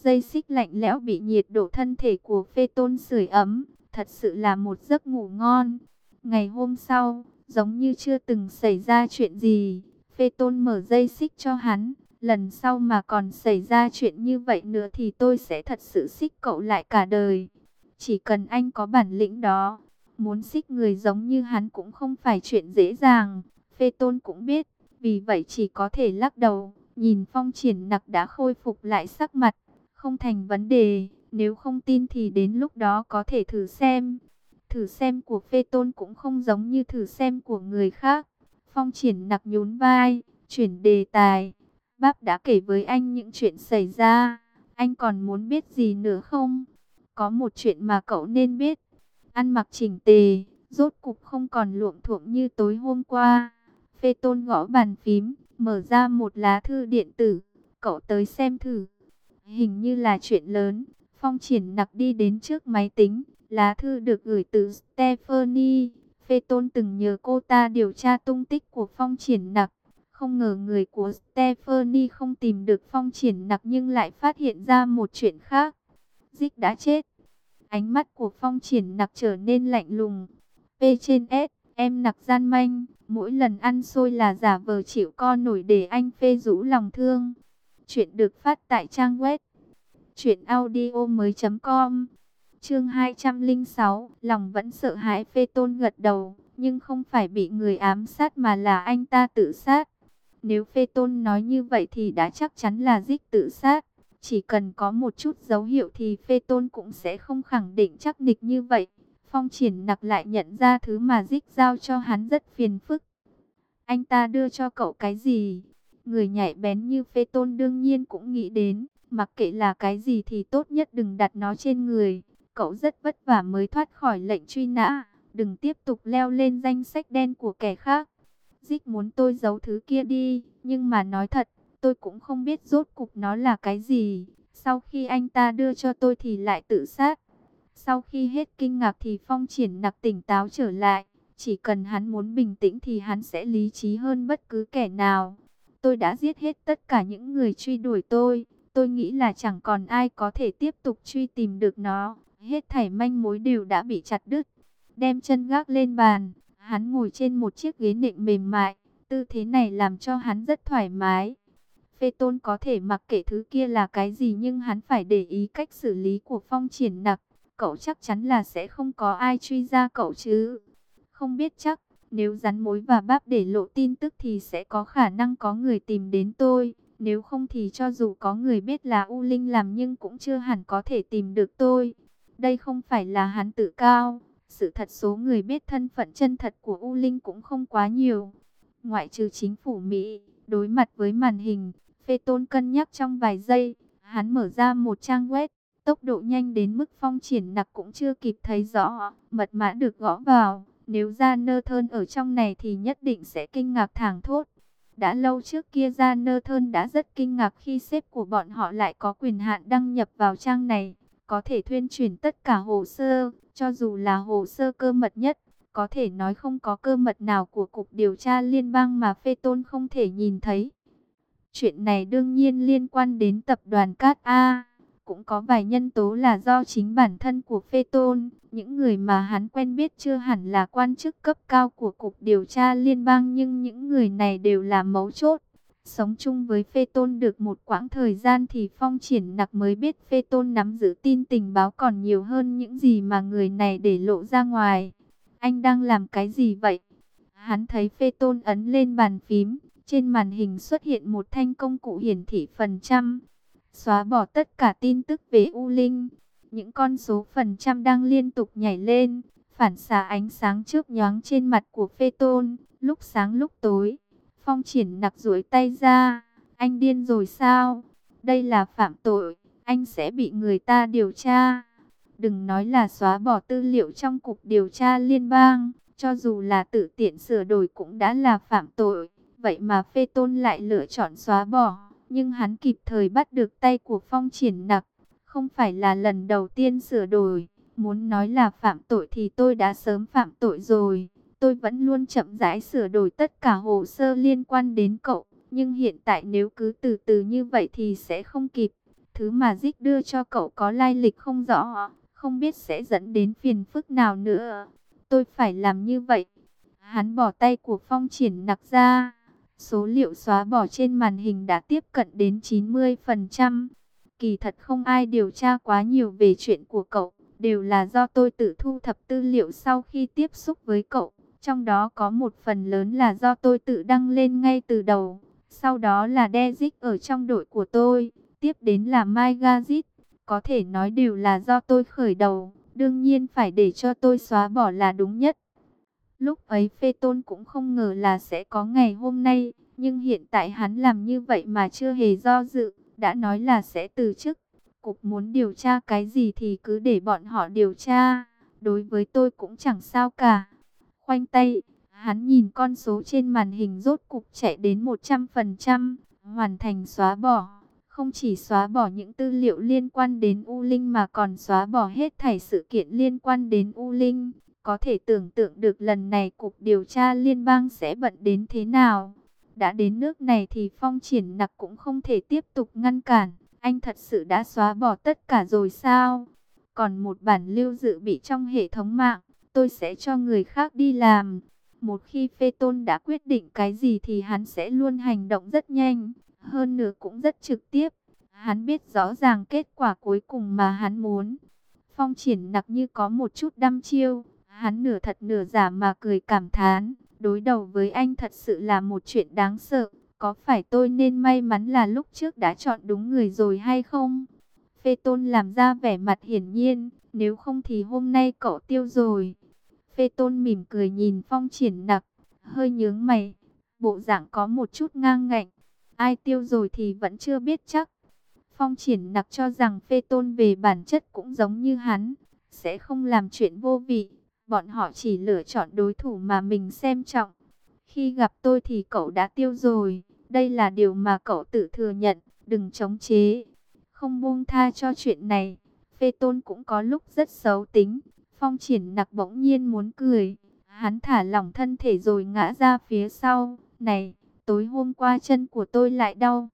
Dây xích lạnh lẽo bị nhiệt độ thân thể của Phê Tôn sưởi ấm, thật sự là một giấc ngủ ngon. Ngày hôm sau, giống như chưa từng xảy ra chuyện gì, Phê Tôn mở dây xích cho hắn. Lần sau mà còn xảy ra chuyện như vậy nữa thì tôi sẽ thật sự xích cậu lại cả đời. Chỉ cần anh có bản lĩnh đó, muốn xích người giống như hắn cũng không phải chuyện dễ dàng. Phê Tôn cũng biết, vì vậy chỉ có thể lắc đầu. Nhìn Phong Triển Nặc đã khôi phục lại sắc mặt, không thành vấn đề. Nếu không tin thì đến lúc đó có thể thử xem. Thử xem của Phê Tôn cũng không giống như thử xem của người khác. Phong Triển Nặc nhún vai, chuyển đề tài. Báp đã kể với anh những chuyện xảy ra. Anh còn muốn biết gì nữa không? Có một chuyện mà cậu nên biết. Ăn mặc chỉnh tề, rốt cục không còn luộm thuộm như tối hôm qua. Phê Tôn gõ bàn phím, mở ra một lá thư điện tử. Cậu tới xem thử. Hình như là chuyện lớn. Phong Triển Nặc đi đến trước máy tính. Lá thư được gửi từ Stephanie. Phê Tôn từng nhờ cô ta điều tra tung tích của Phong Triển Nặc. Không ngờ người của Stephanie không tìm được Phong Triển Nặc nhưng lại phát hiện ra một chuyện khác. Dích đã chết. Ánh mắt của Phong Triển Nặc trở nên lạnh lùng. P trên S, em Nặc gian manh, mỗi lần ăn xôi là giả vờ chịu co nổi để anh phê rũ lòng thương. Chuyện được phát tại trang web truyệnaudiomoi.com. Chương 206, lòng vẫn sợ hãi. Phê Tôn gật đầu, nhưng không phải bị người ám sát mà là anh ta tự sát. Nếu Phê Tôn nói như vậy thì đã chắc chắn là Dích tự sát. Chỉ cần có một chút dấu hiệu thì Phê Tôn cũng sẽ không khẳng định chắc nịch như vậy. Phong Triển Nặc lại nhận ra thứ mà Dích giao cho hắn rất phiền phức. Anh ta đưa cho cậu cái gì? Người nhạy bén như Phê Tôn đương nhiên cũng nghĩ đến, mặc kệ là cái gì thì tốt nhất đừng đặt nó trên người. Cậu rất vất vả mới thoát khỏi lệnh truy nã, đừng tiếp tục leo lên danh sách đen của kẻ khác. Dích muốn tôi giấu thứ kia đi, nhưng mà nói thật, tôi cũng không biết rốt cục nó là cái gì. Sau khi anh ta đưa cho tôi thì lại tự sát. Sau khi hết kinh ngạc thì Phong Triển Nặc tỉnh táo trở lại. Chỉ cần hắn muốn bình tĩnh thì hắn sẽ lý trí hơn bất cứ kẻ nào. Tôi đã giết hết tất cả những người truy đuổi tôi. Tôi nghĩ là chẳng còn ai có thể tiếp tục truy tìm được nó. Hết thảy manh mối đều đã bị chặt đứt. Đem chân gác lên bàn, hắn ngồi trên một chiếc ghế nệm mềm mại. Tư thế này làm cho hắn rất thoải mái. Phê Tôn có thể mặc kệ thứ kia là cái gì nhưng hắn phải để ý cách xử lý của Phong Triển Nặc. Cậu chắc chắn là sẽ không có ai truy ra cậu chứ. Không biết chắc, nếu rắn mối và Báp để lộ tin tức thì sẽ có khả năng có người tìm đến tôi. Nếu không thì cho dù có người biết là U Linh làm nhưng cũng chưa hẳn có thể tìm được tôi. Đây không phải là hắn tự cao. Sự thật số người biết thân phận chân thật của U Linh cũng không quá nhiều. Ngoại trừ chính phủ Mỹ, đối mặt với màn hình, Phê Tôn cân nhắc trong vài giây. Hắn mở ra một trang web. Tốc độ nhanh đến mức Phong Triển Nặc cũng chưa kịp thấy rõ. Mật mã được gõ vào. Nếu ra nơ thơn ở trong này thì nhất định sẽ kinh ngạc thảng thốt. Đã lâu trước kia ra nơ thơn đã rất kinh ngạc khi sếp của bọn họ lại có quyền hạn đăng nhập vào trang này. Có thể thuyên chuyển tất cả hồ sơ, cho dù là hồ sơ cơ mật nhất. Có thể nói không có cơ mật nào của Cục Điều tra Liên bang mà Phê Tôn không thể nhìn thấy. Chuyện này đương nhiên liên quan đến tập đoàn Cát A. Cũng có vài nhân tố là do chính bản thân của Phê Tôn. Những người mà hắn quen biết chưa hẳn là quan chức cấp cao của Cục Điều tra Liên bang, nhưng những người này đều là mấu chốt. Sống chung với Phê Tôn được một quãng thời gian thì Phong Triển Nặc mới biết Phê Tôn nắm giữ tin tình báo còn nhiều hơn những gì mà người này để lộ ra ngoài. Anh đang làm cái gì vậy? Hắn thấy Phê Tôn ấn lên bàn phím. Trên màn hình xuất hiện một thanh công cụ hiển thị phần trăm. Xóa bỏ tất cả tin tức về U Linh. Những con số phần trăm đang liên tục nhảy lên, phản xạ ánh sáng chớp nhoáng trên mặt của Phê Tôn, lúc sáng lúc tối. Phong Triển Nặc duỗi tay ra. Anh điên rồi sao? Đây là phạm tội, anh sẽ bị người ta điều tra. Đừng nói là xóa bỏ tư liệu trong Cục Điều tra Liên bang, cho dù là tự tiện sửa đổi cũng đã là phạm tội. Vậy mà Phê Tôn lại lựa chọn xóa bỏ. Nhưng hắn kịp thời bắt được tay của Phong Triển Nặc. Không phải là lần đầu tiên sửa đổi. Muốn nói là phạm tội thì tôi đã sớm phạm tội rồi. Tôi vẫn luôn chậm rãi sửa đổi tất cả hồ sơ liên quan đến cậu. Nhưng hiện tại nếu cứ từ từ như vậy thì sẽ không kịp. thứ mà Dích đưa cho cậu có lai lịch không rõ, không biết sẽ dẫn đến phiền phức nào nữa. Tôi phải làm như vậy. Hắn bỏ tay của Phong Triển Nặc ra. Số liệu xóa bỏ trên màn hình đã tiếp cận đến 90%. Kỳ thật không ai điều tra quá nhiều về chuyện của cậu, đều là do tôi tự thu thập tư liệu sau khi tiếp xúc với cậu. Trong đó có một phần lớn là do tôi tự đăng lên ngay từ đầu. Sau đó là Dezic ở trong đội của tôi, tiếp đến là Megazit. Có thể nói đều là do tôi khởi đầu, đương nhiên phải để cho tôi xóa bỏ là đúng nhất. Lúc ấy Phê Tôn cũng không ngờ là sẽ có ngày hôm nay, nhưng hiện tại hắn làm như vậy mà chưa hề do dự, đã nói là sẽ từ chức. Cục muốn điều tra cái gì thì cứ để bọn họ điều tra, đối với tôi cũng chẳng sao cả. Khoanh tay, hắn nhìn con số trên màn hình rốt cục chạy đến 100%, hoàn thành xóa bỏ. Không chỉ xóa bỏ những tư liệu liên quan đến U Linh mà còn xóa bỏ hết thảy sự kiện liên quan đến U Linh. Có thể tưởng tượng được lần này Cục Điều tra Liên bang sẽ bận đến thế nào. Đã đến nước này thì Phong Triển Nặc cũng không thể tiếp tục ngăn cản. Anh thật sự đã xóa bỏ tất cả rồi sao? Còn một bản lưu dự bị trong hệ thống mạng, tôi sẽ cho người khác đi làm. Một khi Phê Tôn đã quyết định cái gì thì hắn sẽ luôn hành động rất nhanh, hơn nữa cũng rất trực tiếp. Hắn biết rõ ràng kết quả cuối cùng mà hắn muốn. Phong Triển Nặc như có một chút đăm chiêu, hắn nửa thật nửa giả mà cười cảm thán, đối đầu với anh thật sự là một chuyện đáng sợ. Có phải tôi nên may mắn là lúc trước đã chọn đúng người rồi hay không? Phê Tôn làm ra vẻ mặt hiển nhiên, nếu không thì hôm nay cậu tiêu rồi. Phê Tôn mỉm cười nhìn Phong Triển Nặc, hơi nhướng mày, bộ dạng có một chút ngang ngạnh. Ai tiêu rồi thì vẫn chưa biết chắc. Phong Triển Nặc cho rằng Phê Tôn về bản chất cũng giống như hắn, sẽ không làm chuyện vô vị. Bọn họ chỉ lựa chọn đối thủ mà mình xem trọng. Khi gặp tôi thì cậu đã tiêu rồi, đây là điều mà cậu tự thừa nhận, đừng chống chế. Không buông tha cho chuyện này. Phê Tôn cũng có lúc rất xấu tính. Phong Triển Nặc bỗng nhiên muốn cười. Hắn thả lỏng thân thể rồi ngã ra phía sau. Này, tối hôm qua chân của tôi lại đau.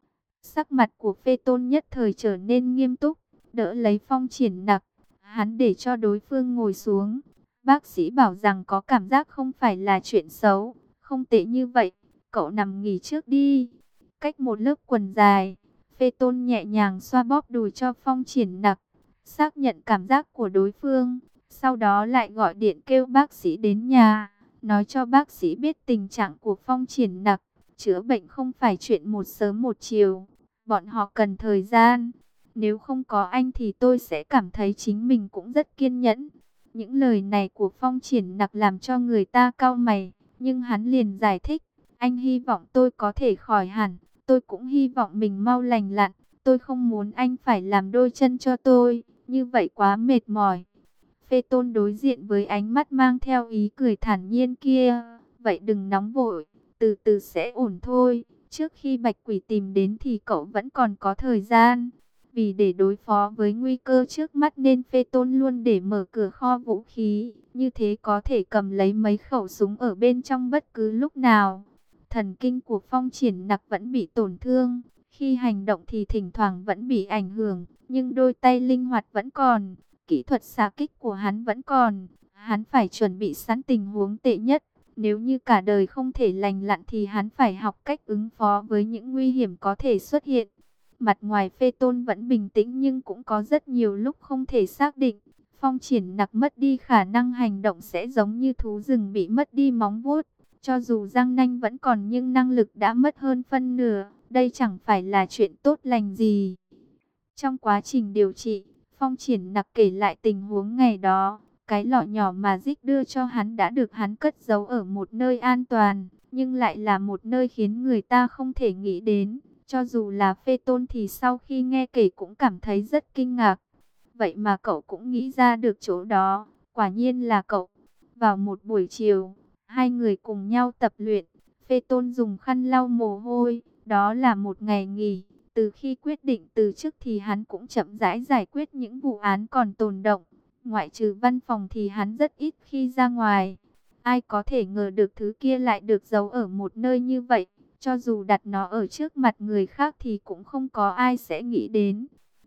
Sắc mặt của Phê Tôn nhất thời trở nên nghiêm túc, đỡ lấy Phong Triển Nặc. Hắn để cho đối phương ngồi xuống. Bác sĩ bảo rằng có cảm giác không phải là chuyện xấu, không tệ như vậy. Cậu nằm nghỉ trước đi. Cách một lớp quần dài, Phê Tôn nhẹ nhàng xoa bóp đùi cho Phong Triển Nặc, xác nhận cảm giác của đối phương. Sau đó lại gọi điện kêu bác sĩ đến nhà, nói cho bác sĩ biết tình trạng của Phong Triển Nặc. Chữa bệnh không phải chuyện một sớm một chiều, bọn họ cần thời gian. Nếu không có anh thì tôi sẽ cảm thấy chính mình cũng rất kiên nhẫn. Những lời này của Phong Triển Nặc làm cho người ta cau mày, nhưng hắn liền giải thích, anh hy vọng tôi có thể khỏi hẳn, tôi cũng hy vọng mình mau lành lặn, tôi không muốn anh phải làm đôi chân cho tôi, như vậy quá mệt mỏi. Phê Tôn đối diện với ánh mắt mang theo ý cười thản nhiên kia, vậy đừng nóng vội, từ từ sẽ ổn thôi, trước khi Bạch Quỷ tìm đến thì cậu vẫn còn có thời gian. Vì để đối phó với nguy cơ trước mắt nên Phê Tôn luôn để mở cửa kho vũ khí, như thế có thể cầm lấy mấy khẩu súng ở bên trong bất cứ lúc nào. Thần kinh của Phong Triển Nặc vẫn bị tổn thương, khi hành động thì thỉnh thoảng vẫn bị ảnh hưởng, nhưng đôi tay linh hoạt vẫn còn, kỹ thuật xạ kích của hắn vẫn còn. Hắn phải chuẩn bị sẵn tình huống tệ nhất, nếu như cả đời không thể lành lặn thì hắn phải học cách ứng phó với những nguy hiểm có thể xuất hiện. Mặt ngoài Phê Tôn vẫn bình tĩnh nhưng cũng có rất nhiều lúc không thể xác định. Phong Triển Nặc mất đi khả năng hành động sẽ giống như thú rừng bị mất đi móng vuốt. Cho dù răng nanh vẫn còn nhưng năng lực đã mất hơn phân nửa. Đây chẳng phải là chuyện tốt lành gì. Trong quá trình điều trị, Phong Triển Nặc kể lại tình huống ngày đó. Cái lọ nhỏ mà Dích đưa cho hắn đã được hắn cất giấu ở một nơi an toàn, nhưng lại là một nơi khiến người ta không thể nghĩ đến. Cho dù là Phê Tôn thì sau khi nghe kể cũng cảm thấy rất kinh ngạc. Vậy mà cậu cũng nghĩ ra được chỗ đó, quả nhiên là cậu. Vào một buổi chiều, hai người cùng nhau tập luyện. Phê Tôn dùng khăn lau mồ hôi, đó là một ngày nghỉ. Từ khi quyết định từ chức thì hắn cũng chậm rãi giải quyết những vụ án còn tồn động. Ngoại trừ văn phòng thì hắn rất ít khi ra ngoài. Ai có thể ngờ được thứ kia lại được giấu ở một nơi như vậy. Cho dù đặt nó ở trước mặt người khác thì cũng không có ai sẽ nghĩ đến.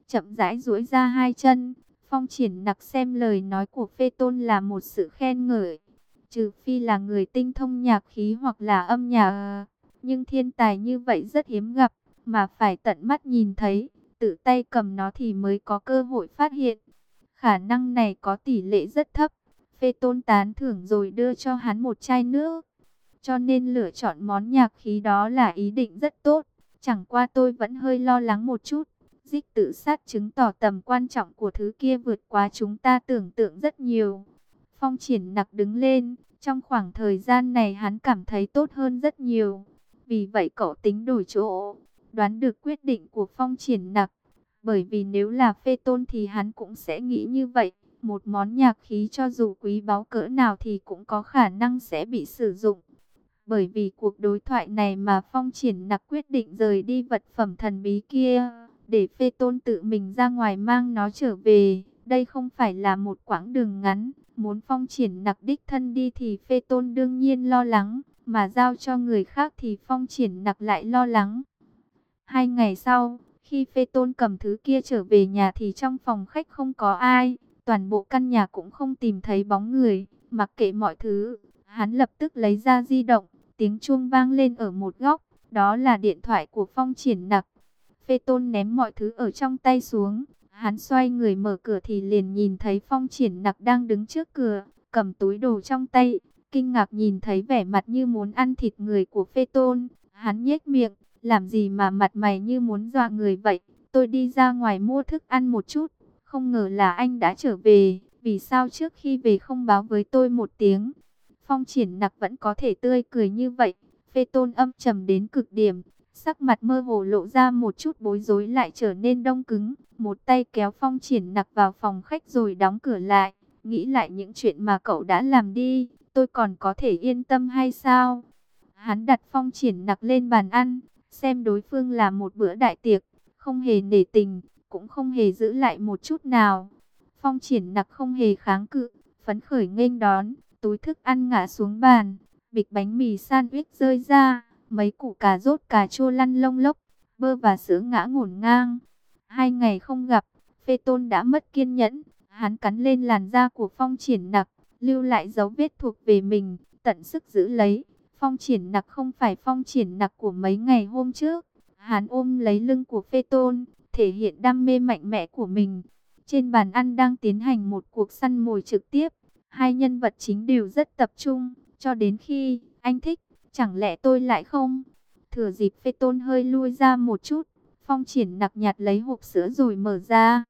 chậm rãi duỗi ra hai chân. Phong Triển Nặc xem lời nói của Phê Tôn là một sự khen ngợi. Trừ phi là người tinh thông nhạc khí hoặc là âm nhạc, nhưng thiên tài như vậy rất hiếm gặp, mà phải tận mắt nhìn thấy, tự tay cầm nó thì mới có cơ hội phát hiện. Khả năng này có tỷ lệ rất thấp. Phê Tôn tán thưởng rồi đưa cho hắn một chai nước. Cho nên lựa chọn món nhạc khí đó là ý định rất tốt. Chẳng qua tôi vẫn hơi lo lắng một chút. Dịch tự sát chứng tỏ tầm quan trọng của thứ kia vượt quá chúng ta tưởng tượng rất nhiều. Phong Triển Nặc đứng lên. Trong khoảng thời gian này hắn cảm thấy tốt hơn rất nhiều. Vì vậy cậu tính đổi chỗ. Đoán được quyết định của Phong Triển Nặc. Bởi vì nếu là Phê Tôn thì hắn cũng sẽ nghĩ như vậy. Một món nhạc khí cho dù quý báu cỡ nào thì cũng có khả năng sẽ bị sử dụng. Bởi vì cuộc đối thoại này mà Phong Triển Nặc quyết định rời đi vật phẩm thần bí kia, để Phê Tôn tự mình ra ngoài mang nó trở về. Đây không phải là một quãng đường ngắn, muốn Phong Triển Nặc đích thân đi thì Phê Tôn đương nhiên lo lắng, mà giao cho người khác thì Phong Triển Nặc lại lo lắng. 2 ngày sau, khi Phê Tôn cầm thứ kia trở về nhà thì trong phòng khách không có ai, toàn bộ căn nhà cũng không tìm thấy bóng người. Mặc kệ mọi thứ, hắn lập tức lấy ra di động, tiếng chuông vang lên ở một góc, đó là điện thoại của Phong Triển Nặc. Phê Tôn ném mọi thứ ở trong tay xuống, hắn xoay người mở cửa thì liền nhìn thấy Phong Triển Nặc đang đứng trước cửa, cầm túi đồ trong tay, kinh ngạc nhìn thấy vẻ mặt như muốn ăn thịt người của Phê Tôn. Hắn nhếch miệng, làm gì mà mặt mày như muốn dọa người vậy? Tôi đi ra ngoài mua thức ăn một chút, không ngờ là anh đã trở về, vì sao trước khi về không báo với tôi một tiếng? Phong Triển Nặc vẫn có thể tươi cười như vậy. Phê Tôn âm trầm đến cực điểm, sắc mặt mơ hồ lộ ra một chút bối rối lại trở nên đông cứng. Một tay kéo Phong Triển Nặc vào phòng khách rồi đóng cửa lại. Nghĩ lại những chuyện mà cậu đã làm đi, tôi còn có thể yên tâm hay sao? Hắn đặt Phong Triển Nặc lên bàn ăn, xem đối phương là một bữa đại tiệc, không hề nể tình, cũng không hề giữ lại một chút nào. Phong Triển Nặc không hề kháng cự, phấn khởi nghênh đón, túi thức ăn ngã xuống bàn, bịch bánh mì sandwich rơi ra, mấy củ cà rốt cà chua lăn lông lốc, bơ và sữa ngã ngổn ngang. 2 ngày không gặp, Phê Tôn đã mất kiên nhẫn, hắn cắn lên làn da của Phong Triển Nặc, lưu lại dấu vết thuộc về mình, tận sức giữ lấy. Phong Triển Nặc không phải Phong Triển Nặc của mấy ngày hôm trước. Hắn ôm lấy lưng của Phê Tôn, thể hiện đam mê mạnh mẽ của mình. Trên bàn ăn đang tiến hành một cuộc săn mồi trực tiếp. Hai nhân vật chính đều rất tập trung, cho đến khi anh thích, chẳng lẽ tôi lại không? Thừa dịp Phê Tôn hơi lui ra một chút, Phong Triển Nặc nhặt lấy hộp sữa rồi mở ra.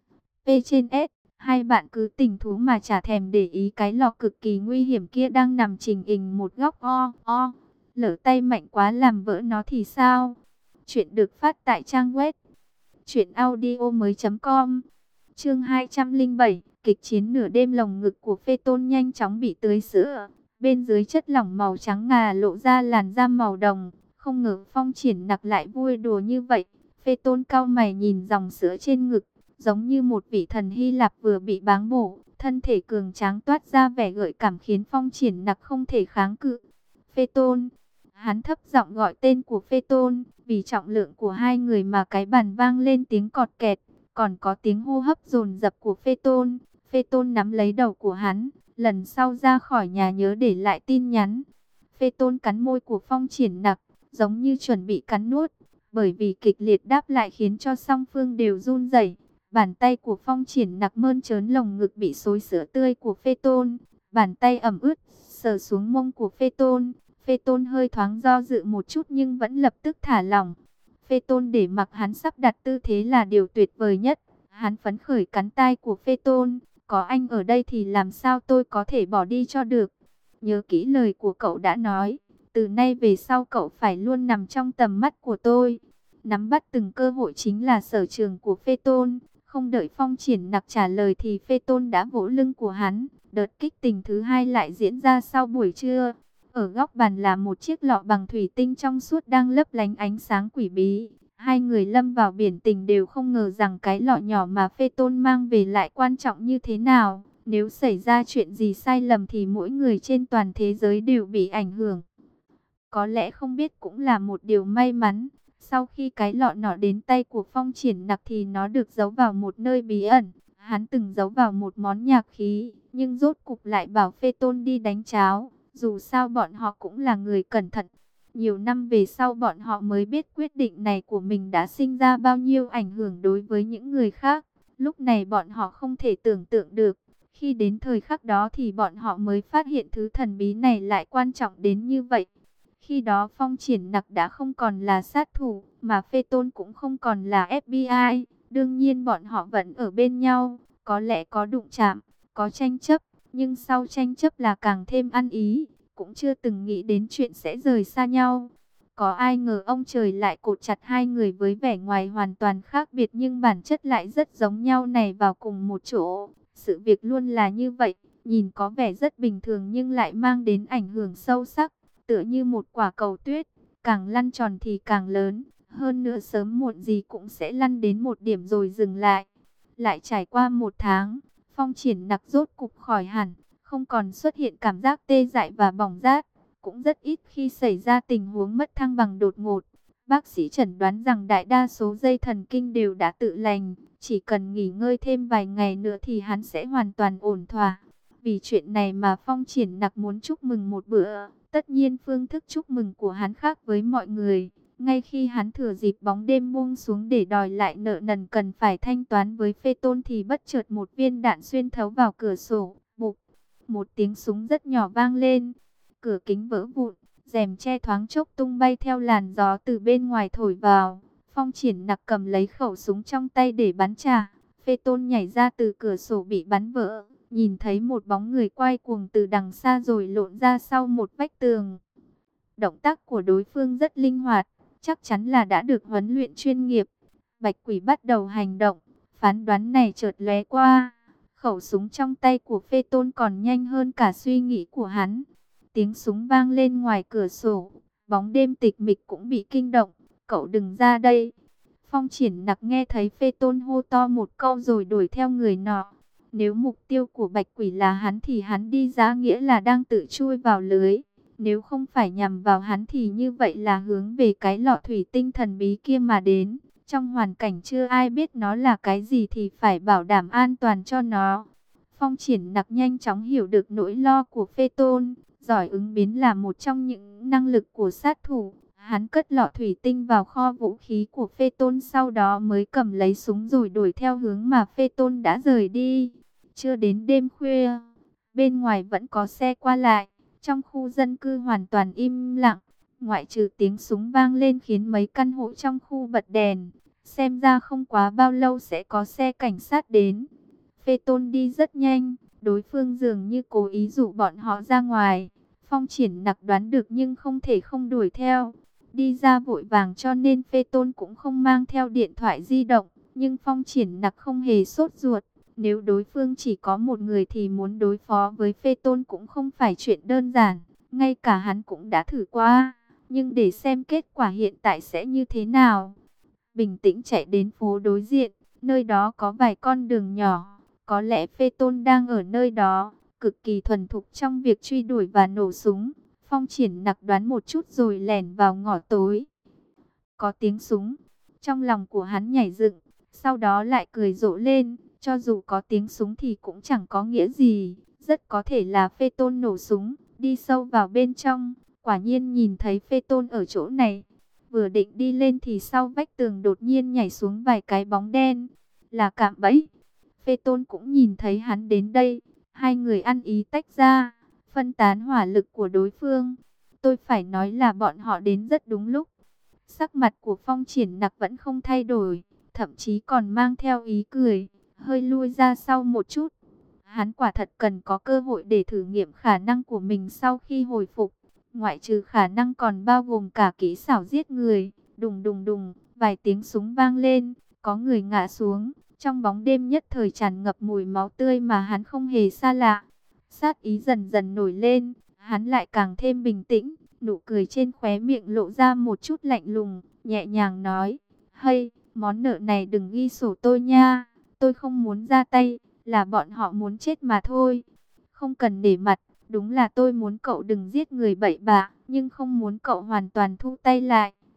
P trên S, hai bạn cứ tình thú mà chả thèm để ý cái lọ cực kỳ nguy hiểm kia đang nằm trình hình một góc lỡ tay mạnh quá làm vỡ nó thì sao? Chuyện được phát tại trang web truyệnaudiomoi.com. Chương 207, kịch chiến nửa đêm. Lồng ngực của Phê Tôn nhanh chóng bị tưới sữa, bên dưới chất lỏng màu trắng ngà lộ ra làn da màu đồng. Không ngờ Phong Triển Nặc lại vui đùa như vậy. Phê Tôn cau mày nhìn dòng sữa trên ngực, giống như một vị thần Hy Lạp vừa bị báng bổ, thân thể cường tráng toát ra vẻ gợi cảm khiến Phong Triển Nặc không thể kháng cự. Phê Tôn, hắn thấp giọng gọi tên của Phê Tôn, vì trọng lượng của hai người mà cái bàn vang lên tiếng cọt kẹt, còn có tiếng hô hấp dồn dập của Phê Tôn. Phê Tôn nắm lấy đầu của hắn, lần sau ra khỏi nhà nhớ để lại tin nhắn. Phê Tôn cắn môi của Phong Triển Nặc, giống như chuẩn bị cắn nuốt, bởi vì kịch liệt đáp lại khiến cho song phương đều run rẩy. Bàn tay của Phong Triển Nặc mơn trớn lồng ngực bị xối sữa tươi của Phê Tôn, bàn tay ẩm ướt sờ xuống mông của Phê Tôn. Phê Tôn hơi thoáng do dự một chút nhưng vẫn lập tức thả lỏng. Phê Tôn để mặc hắn sắp đặt tư thế là điều tuyệt vời nhất. Hắn phấn khởi cắn tai của Phê Tôn, có anh ở đây thì làm sao tôi có thể bỏ đi cho được. Nhớ kỹ lời của cậu đã nói, từ nay về sau cậu phải luôn nằm trong tầm mắt của tôi. Nắm bắt từng cơ hội chính là sở trường của Phê Tôn. Không đợi Phong Triển Nặc trả lời thì Phê Tôn đã vỗ lưng của hắn. Đợt kích tình thứ hai lại diễn ra sau buổi trưa. Ở góc bàn là một chiếc lọ bằng thủy tinh trong suốt đang lấp lánh ánh sáng quỷ bí. Hai người lâm vào biển tình đều không ngờ rằng cái lọ nhỏ mà Phê Tôn mang về lại quan trọng như thế nào. Nếu xảy ra chuyện gì sai lầm thì mỗi người trên toàn thế giới đều bị ảnh hưởng. Có lẽ không biết cũng là một điều may mắn. Sau khi cái lọ nọ đến tay của Phong Triển Nặc thì nó được giấu vào một nơi bí ẩn. Hắn từng giấu vào một món nhạc khí, nhưng rốt cục lại bảo Phê Tôn đi đánh cháo. Dù sao bọn họ cũng là người cẩn thận. Nhiều năm về sau bọn họ mới biết quyết định này của mình đã sinh ra bao nhiêu ảnh hưởng đối với những người khác. Lúc này bọn họ không thể tưởng tượng được. Khi đến thời khắc đó thì bọn họ mới phát hiện thứ thần bí này lại quan trọng đến như vậy. Khi đó Phong Triển Nặc đã không còn là sát thủ, mà Phê Tôn cũng không còn là FBI. Đương nhiên bọn họ vẫn ở bên nhau, có lẽ có đụng chạm, có tranh chấp, nhưng sau tranh chấp là càng thêm ăn ý, cũng chưa từng nghĩ đến chuyện sẽ rời xa nhau. Có ai ngờ ông trời lại cột chặt hai người với vẻ ngoài hoàn toàn khác biệt nhưng bản chất lại rất giống nhau này vào cùng một chỗ. Sự việc luôn là như vậy, nhìn có vẻ rất bình thường nhưng lại mang đến ảnh hưởng sâu sắc, tựa như một quả cầu tuyết, càng lăn tròn thì càng lớn, hơn nữa sớm muộn gì cũng sẽ lăn đến một điểm rồi dừng lại. Lại trải qua một tháng, Phong Triển Nặc rốt cục khỏi hẳn, không còn xuất hiện cảm giác tê dại và bỏng rát, cũng rất ít khi xảy ra tình huống mất thăng bằng đột ngột. Bác sĩ chẩn đoán rằng đại đa số dây thần kinh đều đã tự lành, chỉ cần nghỉ ngơi thêm vài ngày nữa thì hắn sẽ hoàn toàn ổn thỏa. Vì chuyện này mà Phong Triển Nặc muốn chúc mừng một bữa. Tất nhiên phương thức chúc mừng của hắn khác với mọi người. Ngay khi hắn thừa dịp bóng đêm buông xuống để đòi lại nợ nần cần phải thanh toán với Phê Tôn thì bất chợt một viên đạn xuyên thấu vào cửa sổ. Bụp, một tiếng súng rất nhỏ vang lên. Cửa kính vỡ vụn, rèm che thoáng chốc tung bay theo làn gió từ bên ngoài thổi vào. Phong Triển Nặc cầm lấy khẩu súng trong tay để bắn trả. Phê Tôn nhảy ra từ cửa sổ bị bắn vỡ, nhìn thấy một bóng người quay cuồng từ đằng xa rồi lộn ra sau một vách tường. Động tác của đối phương rất linh hoạt, chắc chắn là đã được huấn luyện chuyên nghiệp. Bạch Quỷ bắt đầu hành động, phán đoán này chợt lóe qua. Khẩu súng trong tay của Phê Tôn còn nhanh hơn cả suy nghĩ của hắn. Tiếng súng vang lên ngoài cửa sổ, bóng đêm tịch mịch cũng bị kinh động. Cậu đừng ra đây. Phong Triển Nặc nghe thấy Phê Tôn hô to một câu rồi đuổi theo người nọ. Nếu mục tiêu của Bạch Quỷ là hắn thì hắn đi ra nghĩa là đang tự chui vào lưới. Nếu không phải nhằm vào hắn thì như vậy là hướng về cái lọ thủy tinh thần bí kia mà đến. Trong hoàn cảnh chưa ai biết nó là cái gì thì phải bảo đảm an toàn cho nó. Phong Triển Nặc nhanh chóng hiểu được nỗi lo của Phê Tôn. Giỏi ứng biến là một trong những năng lực của sát thủ. Hắn cất lọ thủy tinh vào kho vũ khí của Phê Tôn, sau đó mới cầm lấy súng rồi đuổi theo hướng mà Phê Tôn đã rời đi. Chưa đến đêm khuya, bên ngoài vẫn có xe qua lại. Trong khu dân cư hoàn toàn im lặng, ngoại trừ tiếng súng vang lên khiến mấy căn hộ trong khu bật đèn. Xem ra không quá bao lâu sẽ có xe cảnh sát đến. Phê Tôn đi rất nhanh, đối phương dường như cố ý dụ bọn họ ra ngoài. Phong Triển Nặc đoán được nhưng không thể không đuổi theo. Đi ra vội vàng cho nên Phê Tôn cũng không mang theo điện thoại di động. Nhưng Phong Triển Nặc không hề sốt ruột. Nếu đối phương chỉ có một người thì muốn đối phó với Phê Tôn cũng không phải chuyện đơn giản. Ngay cả hắn cũng đã thử qua. Nhưng để xem kết quả hiện tại sẽ như thế nào. Bình tĩnh chạy đến phố đối diện. Nơi đó có vài con đường nhỏ. Có lẽ Phê Tôn đang ở nơi đó. Cực kỳ thuần thục trong việc truy đuổi và nổ súng. Phong Triển Nặc đoán một chút rồi lẻn vào ngõ tối. Có tiếng súng. Trong lòng của hắn nhảy dựng. Sau đó lại cười rộ lên. Cho dù có tiếng súng thì cũng chẳng có nghĩa gì. Rất có thể là Phê Tôn nổ súng. Đi sâu vào bên trong. Quả nhiên nhìn thấy Phê Tôn ở chỗ này. Vừa định đi lên thì sau vách tường đột nhiên nhảy xuống vài cái bóng đen. Là cạm bẫy. Phê Tôn cũng nhìn thấy hắn đến đây. Hai người ăn ý tách ra. Phân tán hỏa lực của đối phương. Tôi phải nói là bọn họ đến rất đúng lúc. Sắc mặt của Phong Triển Nặc vẫn không thay đổi. Thậm chí còn mang theo ý cười. Hơi lui ra sau một chút. Hắn quả thật cần có cơ hội để thử nghiệm khả năng của mình sau khi hồi phục. Ngoại trừ khả năng còn bao gồm cả kỹ xảo giết người. Đùng đùng đùng, vài tiếng súng vang lên. Có người ngã xuống. Trong bóng đêm nhất thời tràn ngập mùi máu tươi mà hắn không hề xa lạ. Sát ý dần dần nổi lên. Hắn lại càng thêm bình tĩnh. Nụ cười trên khóe miệng lộ ra một chút lạnh lùng. Nhẹ nhàng nói. Hay, món nợ này đừng ghi sổ tôi nha. Tôi không muốn ra tay, là bọn họ muốn chết mà thôi. Không cần nể mặt, đúng là tôi muốn cậu đừng giết người bậy bạ, nhưng không muốn cậu hoàn toàn thu tay lại.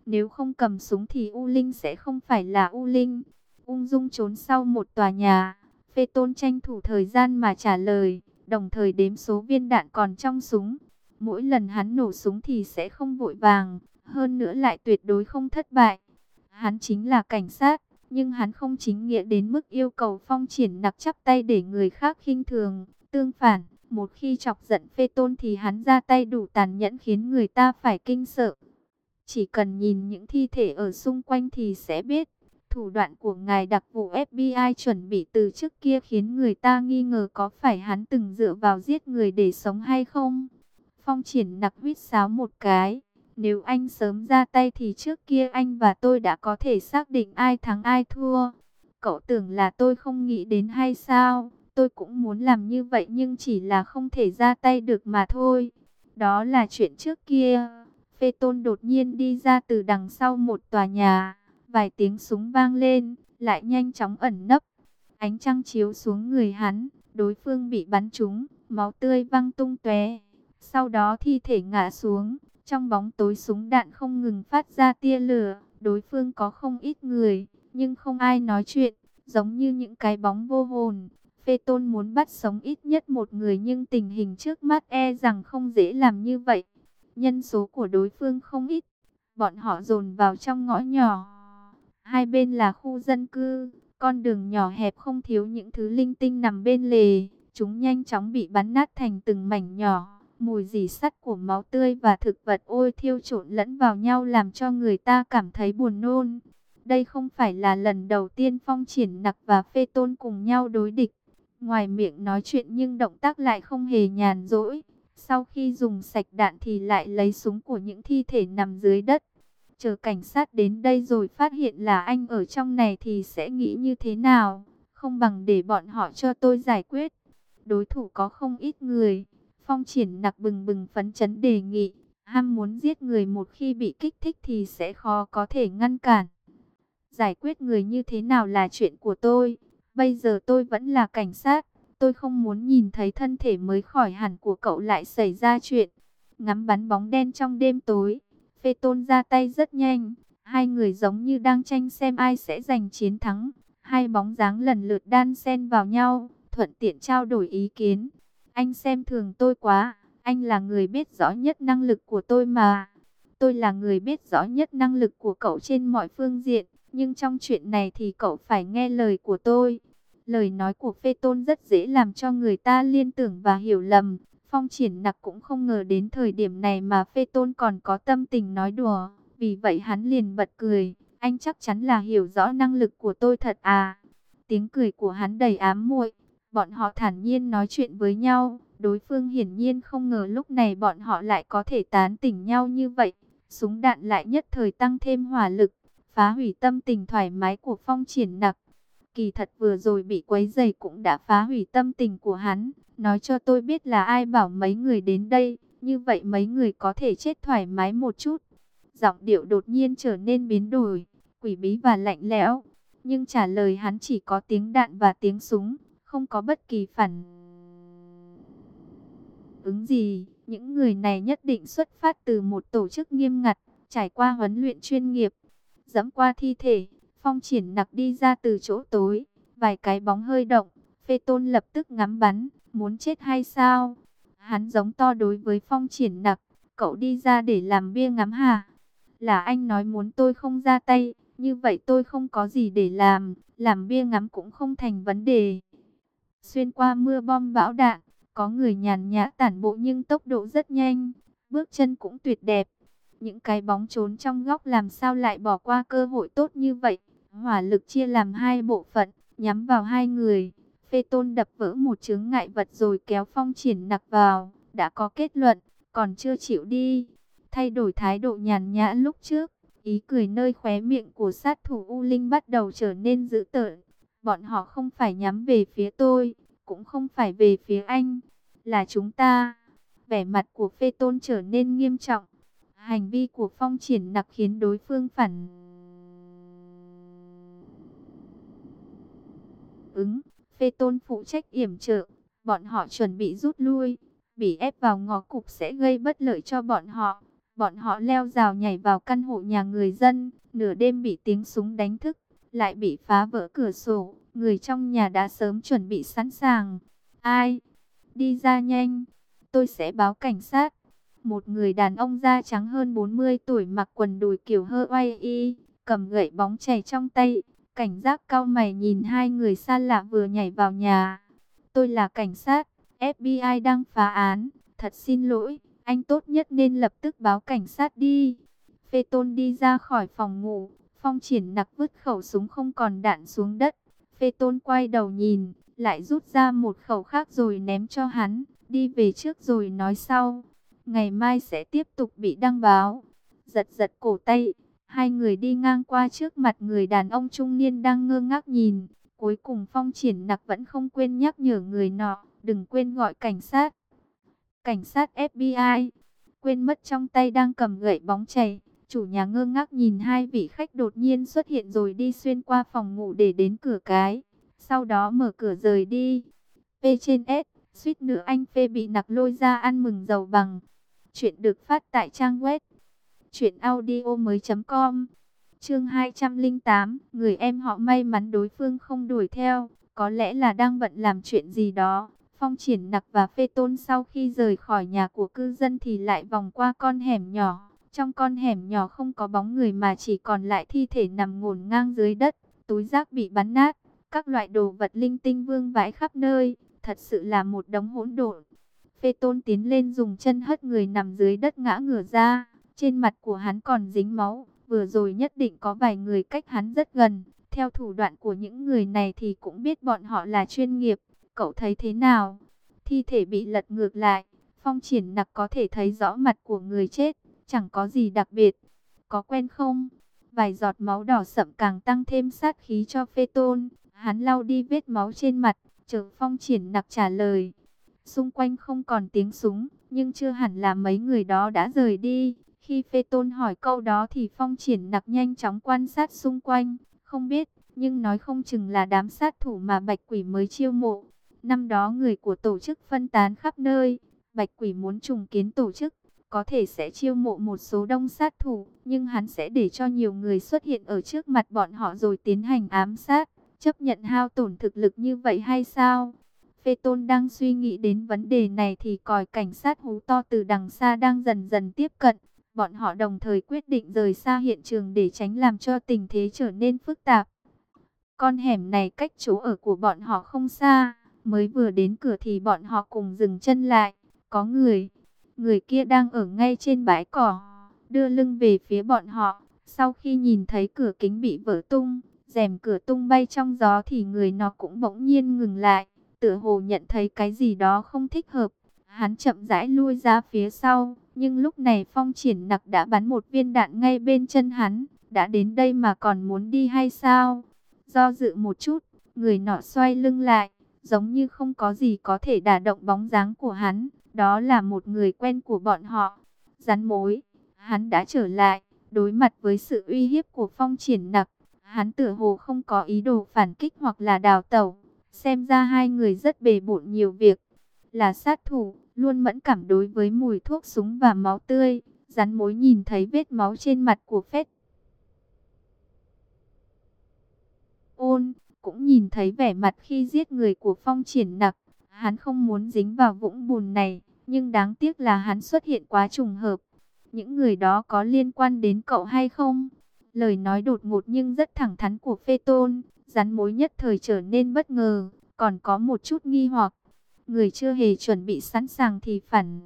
Nếu không cầm súng thì U Linh sẽ không phải là U Linh. Ung dung trốn sau một tòa nhà. Phê Tôn tranh thủ thời gian mà trả lời, đồng thời đếm số viên đạn còn trong súng. Mỗi lần hắn nổ súng thì sẽ không vội vàng, hơn nữa lại tuyệt đối không thất bại. Hắn chính là cảnh sát, nhưng hắn không chính nghĩa đến mức yêu cầu Phong Triển Nặc chắp tay để người khác khinh thường. Tương phản, một khi chọc giận Phê Tôn thì hắn ra tay đủ tàn nhẫn khiến người ta phải kinh sợ. Chỉ cần nhìn những thi thể ở xung quanh thì sẽ biết, thủ đoạn của ngài đặc vụ FBI chuẩn bị từ trước kia khiến người ta nghi ngờ có phải hắn từng dựa vào giết người để sống hay không. Phong Triển Nặc huýt sáo một cái. Nếu anh sớm ra tay thì trước kia anh và tôi đã có thể xác định ai thắng ai thua. Cậu tưởng là tôi không nghĩ đến hay sao? Tôi cũng muốn làm như vậy nhưng chỉ là không thể ra tay được mà thôi. Đó là chuyện trước kia. Phê Tôn đột nhiên đi ra từ đằng sau một tòa nhà. Vài tiếng súng vang lên, lại nhanh chóng ẩn nấp. Ánh trăng chiếu xuống người hắn, đối phương bị bắn trúng, máu tươi văng tung tóe. Sau đó thi thể ngã xuống, trong bóng tối súng đạn không ngừng phát ra tia lửa. Đối phương có không ít người, nhưng không ai nói chuyện, giống như những cái bóng vô hồn. Phê Tôn muốn bắt sống ít nhất một người nhưng tình hình trước mắt e rằng không dễ làm như vậy. Nhân số của đối phương không ít, bọn họ dồn vào trong ngõ nhỏ. Hai bên là khu dân cư, con đường nhỏ hẹp không thiếu những thứ linh tinh nằm bên lề. Chúng nhanh chóng bị bắn nát thành từng mảnh nhỏ. Mùi rỉ sắt của máu tươi và thực vật ôi thiêu trộn lẫn vào nhau làm cho người ta cảm thấy buồn nôn. Đây không phải là lần đầu tiên Phong Triển Nặc và Phê Tôn cùng nhau đối địch. Ngoài miệng nói chuyện nhưng động tác lại không hề nhàn rỗi. Sau khi dùng sạch đạn thì lại lấy súng của những thi thể nằm dưới đất. Chờ cảnh sát đến đây rồi phát hiện là anh ở trong này thì sẽ nghĩ như thế nào? Không bằng để bọn họ cho tôi giải quyết. Đối thủ có không ít người. Phong Triển Nặc bừng bừng phấn chấn đề nghị. Ham muốn giết người một khi bị kích thích thì sẽ khó có thể ngăn cản. Giải quyết người như thế nào là chuyện của tôi. Bây giờ tôi vẫn là cảnh sát. Tôi không muốn nhìn thấy thân thể mới khỏi hẳn của cậu lại xảy ra chuyện. Ngắm bắn bóng đen trong đêm tối. Phê Tôn ra tay rất nhanh. Hai người giống như đang tranh xem ai sẽ giành chiến thắng. Hai bóng dáng lần lượt đan xen vào nhau, thuận tiện trao đổi ý kiến. Anh xem thường tôi quá. Anh là người biết rõ nhất năng lực của tôi mà. Tôi là người biết rõ nhất năng lực của cậu trên mọi phương diện. Nhưng trong chuyện này thì cậu phải nghe lời của tôi. Lời nói của Phê Tôn rất dễ làm cho người ta liên tưởng và hiểu lầm. Phong Triển Nặc cũng không ngờ đến thời điểm này mà Phê Tôn còn có tâm tình nói đùa. Vì vậy hắn liền bật cười. Anh chắc chắn là hiểu rõ năng lực của tôi thật à. Tiếng cười của hắn đầy ám muội. Bọn họ thản nhiên nói chuyện với nhau. Đối phương hiển nhiên không ngờ lúc này bọn họ lại có thể tán tỉnh nhau như vậy. Súng đạn lại nhất thời tăng thêm hỏa lực, phá hủy tâm tình thoải mái của Phong Triển Nặc. Kỳ thật vừa rồi bị quấy rầy cũng đã phá hủy tâm tình của hắn. Nói cho tôi biết là ai bảo mấy người đến đây, như vậy mấy người có thể chết thoải mái một chút. Giọng điệu đột nhiên trở nên biến đổi, quỷ bí và lạnh lẽo. Nhưng trả lời hắn chỉ có tiếng đạn và tiếng súng, không có bất kỳ phản ứng gì. Những người này nhất định xuất phát từ một tổ chức nghiêm ngặt, trải qua huấn luyện chuyên nghiệp. Dẫm qua thi thể, Phong Triển Nặc đi ra từ chỗ tối, vài cái bóng hơi động. Phê Tôn lập tức ngắm bắn, muốn chết hay sao? Hắn giống to đối với Phong Triển Nặc, cậu đi ra để làm bia ngắm hả? Là anh nói muốn tôi không ra tay, như vậy tôi không có gì để làm bia ngắm cũng không thành vấn đề. Xuyên qua mưa bom bão đạn, có người nhàn nhã tản bộ nhưng tốc độ rất nhanh, bước chân cũng tuyệt đẹp. Những cái bóng trốn trong góc làm sao lại bỏ qua cơ hội tốt như vậy. Hỏa lực chia làm hai bộ phận, nhắm vào hai người. Phê Tôn đập vỡ một chướng ngại vật rồi kéo Phong Triển Nặc vào. Đã có kết luận, còn chưa chịu đi. Thay đổi thái độ nhàn nhã lúc trước, ý cười nơi khóe miệng của sát thủ U Linh bắt đầu trở nên dữ tợn. Bọn họ không phải nhắm về phía tôi, cũng không phải về phía anh, là chúng ta. Vẻ mặt của Phê Tôn trở nên nghiêm trọng. Hành vi của Phong Triển Nặc khiến đối phương phản ứng. Phê Tôn phụ trách yểm trợ, bọn họ chuẩn bị rút lui. Bị ép vào ngõ cụt sẽ gây bất lợi cho bọn họ. Bọn họ leo rào nhảy vào căn hộ nhà người dân, nửa đêm bị tiếng súng đánh thức, lại bị phá vỡ cửa sổ. Người trong nhà đã sớm chuẩn bị sẵn sàng. Ai? Đi ra nhanh, tôi sẽ báo cảnh sát. Một người đàn ông da trắng hơn 40 tuổi, mặc quần đùi kiểu Hawaii, cầm gậy bóng chày trong tay, cảnh giác cau mày nhìn hai người xa lạ vừa nhảy vào nhà. Tôi là cảnh sát, FBI đang phá án, thật xin lỗi, anh tốt nhất nên lập tức báo cảnh sát đi. Phê Tôn đi ra khỏi phòng ngủ, Phong Triển Nặc vứt khẩu súng không còn đạn xuống đất. Phê Tôn quay đầu nhìn, lại rút ra một khẩu khác rồi ném cho hắn, đi về trước rồi nói sau. Ngày mai sẽ tiếp tục bị đăng báo. Giật giật cổ tay, hai người đi ngang qua trước mặt người đàn ông trung niên đang ngơ ngác nhìn. Cuối cùng Phong Triển Nặc vẫn không quên nhắc nhở người nọ, đừng quên gọi cảnh sát. Cảnh sát FBI, quên mất trong tay đang cầm gậy bóng chày. Chủ nhà ngơ ngác nhìn hai vị khách đột nhiên xuất hiện rồi đi xuyên qua phòng ngủ để đến cửa cái. Sau đó mở cửa rời đi. P trên S, suýt nữa anh Phê bị Nặc lôi ra ăn mừng giàu bằng. Chuyện được phát tại trang web truyệnaudiomoi.com. Chương 208, người em họ may mắn đối phương không đuổi theo, có lẽ là đang bận làm chuyện gì đó. Phong Triển Nặc và Phê Tôn sau khi rời khỏi nhà của cư dân thì lại vòng qua con hẻm nhỏ. Trong con hẻm nhỏ không có bóng người mà chỉ còn lại thi thể nằm ngổn ngang dưới đất, túi rác bị bắn nát, các loại đồ vật linh tinh vương vãi khắp nơi, thật sự là một đống hỗn độn. Phê Tôn tiến lên dùng chân hất người nằm dưới đất ngã ngửa ra, trên mặt của hắn còn dính máu, vừa rồi nhất định có vài người cách hắn rất gần. Theo thủ đoạn của những người này thì cũng biết bọn họ là chuyên nghiệp. Cậu thấy thế nào? Thi thể bị lật ngược lại, Phong Triển Nặc có thể thấy rõ mặt của người chết, chẳng có gì đặc biệt. Có quen không? Vài giọt máu đỏ sậm càng tăng thêm sát khí cho Phê Tôn. Hắn lau đi vết máu trên mặt, chờ Phong Triển Nặc trả lời. Xung quanh không còn tiếng súng, nhưng chưa hẳn là mấy người đó đã rời đi. Khi Phê Tôn hỏi câu đó thì Phong Triển Nặc nhanh chóng quan sát xung quanh. Không biết, nhưng nói không chừng là đám sát thủ mà Bạch Quỷ mới chiêu mộ. Năm đó người của tổ chức phân tán khắp nơi. Bạch Quỷ muốn trùng kiến tổ chức, có thể sẽ chiêu mộ một số đông sát thủ, nhưng hắn sẽ để cho nhiều người xuất hiện ở trước mặt bọn họ rồi tiến hành ám sát. Chấp nhận hao tổn thực lực như vậy hay sao? Phê Tôn đang suy nghĩ đến vấn đề này thì còi cảnh sát hú to từ đằng xa đang dần dần tiếp cận. Bọn họ đồng thời quyết định rời xa hiện trường để tránh làm cho tình thế trở nên phức tạp. Con hẻm này cách chỗ ở của bọn họ không xa. Mới vừa đến cửa thì bọn họ cùng dừng chân lại. Có người. Người kia đang ở ngay trên bãi cỏ, đưa lưng về phía bọn họ. Sau khi nhìn thấy cửa kính bị vỡ tung, rèm cửa tung bay trong gió thì người nó cũng bỗng nhiên ngừng lại. Tựa hồ nhận thấy cái gì đó không thích hợp. Hắn chậm rãi lui ra phía sau. Nhưng lúc này Phong Triển Nặc đã bắn một viên đạn ngay bên chân hắn. Đã đến đây mà còn muốn đi hay sao? Do dự một chút, người nọ xoay lưng lại, giống như không có gì có thể đả động bóng dáng của hắn. Đó là một người quen của bọn họ. Rắn mối, hắn đã trở lại, đối mặt với sự uy hiếp của Phong Triển Nặc. Hắn tựa hồ không có ý đồ phản kích hoặc là đào tẩu. Xem ra hai người rất bề bộn nhiều việc. Là sát thủ, luôn mẫn cảm đối với mùi thuốc súng và máu tươi. Rắn mối nhìn thấy vết máu trên mặt của Phết Ôn, cũng nhìn thấy vẻ mặt khi giết người của Phong Triển Nặc. Hắn không muốn dính vào vũng bùn này, nhưng đáng tiếc là hắn xuất hiện quá trùng hợp. Những người đó có liên quan đến cậu hay không? Lời nói đột ngột nhưng rất thẳng thắn của Phê Tôn, rắn mối nhất thời trở nên bất ngờ, còn có một chút nghi hoặc. Người chưa hề chuẩn bị sẵn sàng thì phản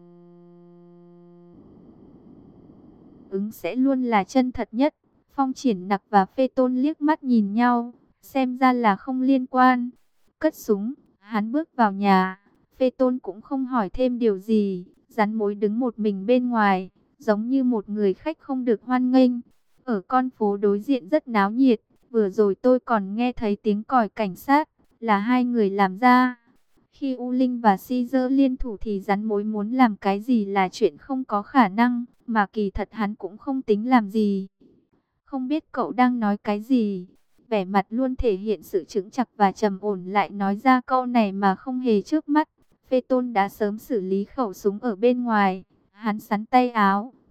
ứng sẽ luôn là chân thật nhất. Phong Triển Nặc và Phê Tôn liếc mắt nhìn nhau, xem ra là không liên quan. Cất súng, hắn bước vào nhà. Phê Tôn cũng không hỏi thêm điều gì. Rắn mối đứng một mình bên ngoài, giống như một người khách không được hoan nghênh. Ở con phố đối diện rất náo nhiệt. Vừa rồi tôi còn nghe thấy tiếng còi cảnh sát, là hai người làm ra. Khi U Linh và Caesar liên thủ thì rắn mối muốn làm cái gì là chuyện không có khả năng, mà kỳ thật hắn cũng không tính làm gì. Không biết cậu đang nói cái gì? Vẻ mặt luôn thể hiện sự chững chạc và trầm ổn lại nói ra câu này mà không hề chớp mắt. Phê Tôn đã sớm xử lý khẩu súng ở bên ngoài. Hắn xắn tay áo,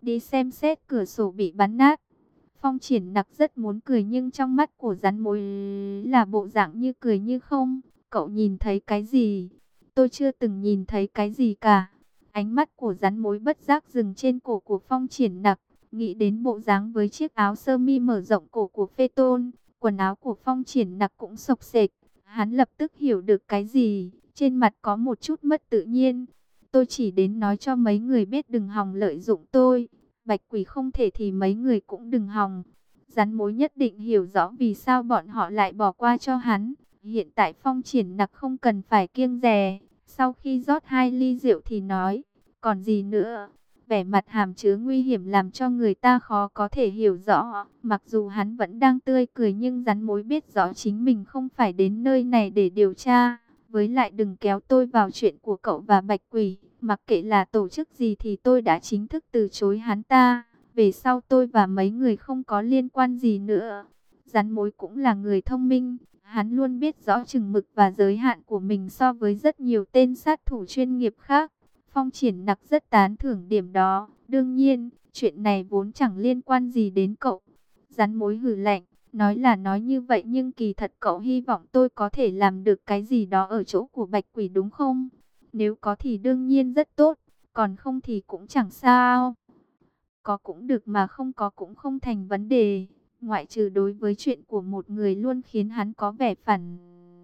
đi xem xét cửa sổ bị bắn nát. Phong Triển Nặc rất muốn cười nhưng trong mắt của rắn mối là bộ dạng như cười như không. Cậu nhìn thấy cái gì? Tôi chưa từng nhìn thấy cái gì cả. Ánh mắt của rắn mối bất giác dừng trên cổ của Phong Triển Nặc, nghĩ đến bộ dáng với chiếc áo sơ mi mở rộng cổ của Phê Tôn. Quần áo của Phong Triển Nặc cũng xộc xệch. Hắn lập tức hiểu được cái gì, trên mặt có một chút mất tự nhiên. Tôi chỉ đến nói cho mấy người biết đừng hòng lợi dụng tôi. Bạch Quỷ không thể thì mấy người cũng đừng hòng. Rắn mối nhất định hiểu rõ vì sao bọn họ lại bỏ qua cho hắn. Hiện tại Phong Triển Nặc không cần phải kiêng dè. Sau khi rót 2 ly rượu thì nói, còn gì nữa? Vẻ mặt hàm chứa nguy hiểm làm cho người ta khó có thể hiểu rõ. Mặc dù hắn vẫn đang tươi cười nhưng rắn mối biết rõ chính mình không phải đến nơi này để điều tra. Với lại đừng kéo tôi vào chuyện của cậu và Bạch Quỷ. Mặc kệ là tổ chức gì thì tôi đã chính thức từ chối hắn ta. Về sau tôi và mấy người không có liên quan gì nữa. Rắn mối cũng là người thông minh. Hắn luôn biết rõ chừng mực và giới hạn của mình so với rất nhiều tên sát thủ chuyên nghiệp khác. Phong Triển Nặc rất tán thưởng điểm đó. Đương nhiên, chuyện này vốn chẳng liên quan gì đến cậu. Rắn mối hừ lạnh, nói là nói như vậy nhưng kỳ thật cậu hy vọng tôi có thể làm được cái gì đó ở chỗ của Bạch Quỷ đúng không? Nếu có thì đương nhiên rất tốt, còn không thì cũng chẳng sao. Có cũng được mà không có cũng không thành vấn đề. Ngoại trừ đối với chuyện của một người luôn khiến hắn có vẻ phản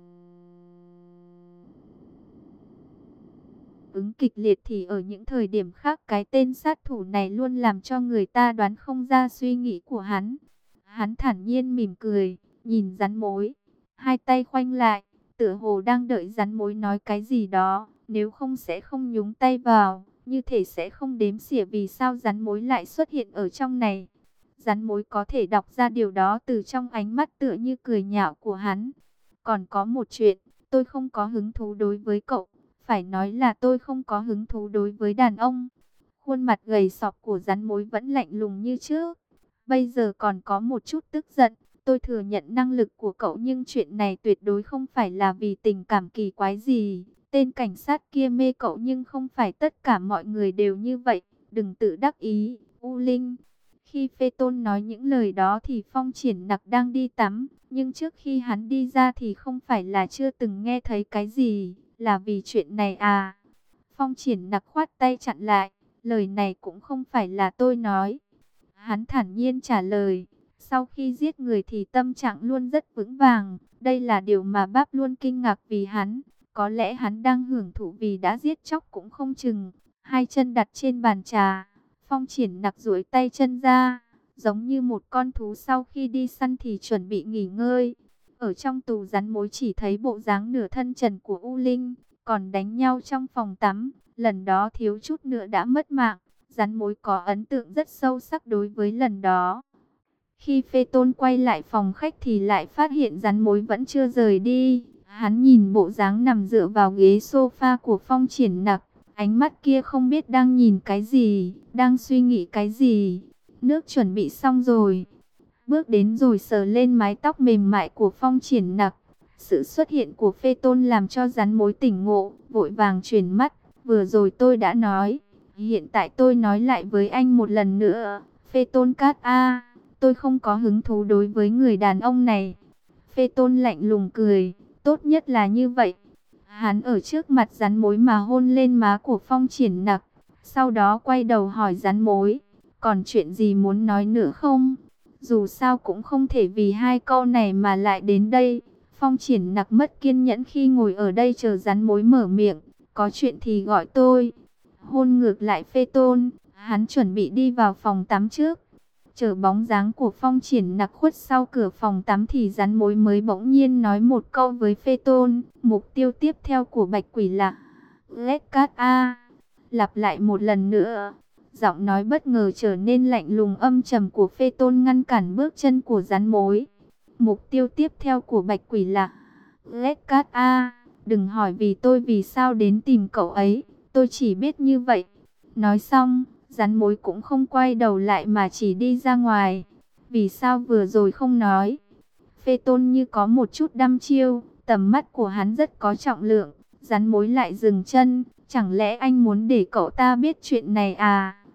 ứng kịch liệt thì ở những thời điểm khác cái tên sát thủ này luôn làm cho người ta đoán không ra suy nghĩ của hắn. Hắn thản nhiên mỉm cười, nhìn rắn mối, hai tay khoanh lại, tựa hồ đang đợi rắn mối nói cái gì đó, nếu không sẽ không nhúng tay vào, như thể sẽ không đếm xỉa vì sao rắn mối lại xuất hiện ở trong này. Rắn mối có thể đọc ra điều đó từ trong ánh mắt tựa như cười nhạo của hắn. Còn có một chuyện, tôi không có hứng thú đối với cậu. Phải nói là tôi không có hứng thú đối với đàn ông. Khuôn mặt gầy sọc của rắn mối vẫn lạnh lùng như trước. Bây giờ còn có một chút tức giận. Tôi thừa nhận năng lực của cậu nhưng chuyện này tuyệt đối không phải là vì tình cảm kỳ quái gì. Tên cảnh sát kia mê cậu nhưng không phải tất cả mọi người đều như vậy. Đừng tự đắc ý, U Linh. Khi Phê Tôn nói những lời đó thì Phong Triển Nặc đang đi tắm. Nhưng trước khi hắn đi ra thì không phải là chưa từng nghe thấy cái gì. Là vì chuyện này à? Phong Triển Nặc khoát tay chặn lại. Lời này cũng không phải là tôi nói. Hắn thản nhiên trả lời. Sau khi giết người thì tâm trạng luôn rất vững vàng. Đây là điều mà Báp luôn kinh ngạc vì hắn. Có lẽ hắn đang hưởng thụ vì đã giết chóc cũng không chừng. Hai chân đặt trên bàn trà. Phong Triển Nặc duỗi tay chân ra. Giống như một con thú sau khi đi săn thì chuẩn bị nghỉ ngơi. Ở trong tù rắn mối chỉ thấy bộ dáng nửa thân trần của U Linh, còn đánh nhau trong phòng tắm, lần đó thiếu chút nữa đã mất mạng. Rắn mối có ấn tượng rất sâu sắc đối với lần đó. Khi Phê Tôn quay lại phòng khách thì lại phát hiện rắn mối vẫn chưa rời đi. Hắn nhìn bộ dáng nằm dựa vào ghế sofa của Phong Triển Nặc, ánh mắt kia không biết đang nhìn cái gì, đang suy nghĩ cái gì. Nước chuẩn bị xong rồi. Bước đến rồi sờ lên mái tóc mềm mại của Phong Triển Nặc. Sự xuất hiện của Phê Tôn làm cho rắn mối tỉnh ngộ, vội vàng chuyển mắt. Vừa rồi tôi đã nói, hiện tại tôi nói lại với anh một lần nữa. Phê Tôn Cát A, tôi không có hứng thú đối với người đàn ông này. Phê Tôn lạnh lùng cười, tốt nhất là như vậy. Hắn ở trước mặt rắn mối mà hôn lên má của Phong Triển Nặc. Sau đó quay đầu hỏi rắn mối, còn chuyện gì muốn nói nữa không? Dù sao cũng không thể vì hai câu này mà lại đến đây. Phong Triển Nặc mất kiên nhẫn khi ngồi ở đây chờ rắn mối mở miệng. Có chuyện thì gọi tôi. Hôn ngược lại Phê Tôn, hắn chuẩn bị đi vào phòng tắm trước. Chờ bóng dáng của Phong Triển Nặc khuất sau cửa phòng tắm thì rắn mối mới bỗng nhiên nói một câu với Phê Tôn. Mục tiêu tiếp theo của Bạch Quỷ là Let Cat A. Lặp lại một lần nữa. Giọng nói bất ngờ trở nên lạnh lùng âm trầm của Phê Tôn ngăn cản bước chân của rắn mối. Mục tiêu tiếp theo của Bạch Quỷ là Let Cat A. Đừng hỏi vì sao đến tìm cậu ấy. Tôi chỉ biết như vậy. Nói xong, rắn mối cũng không quay đầu lại mà chỉ đi ra ngoài. Vì sao vừa rồi không nói? Phê Tôn như có một chút đăm chiêu. Tầm mắt của hắn rất có trọng lượng. Rắn mối lại dừng chân. Chẳng lẽ anh muốn để cậu ta biết chuyện này à?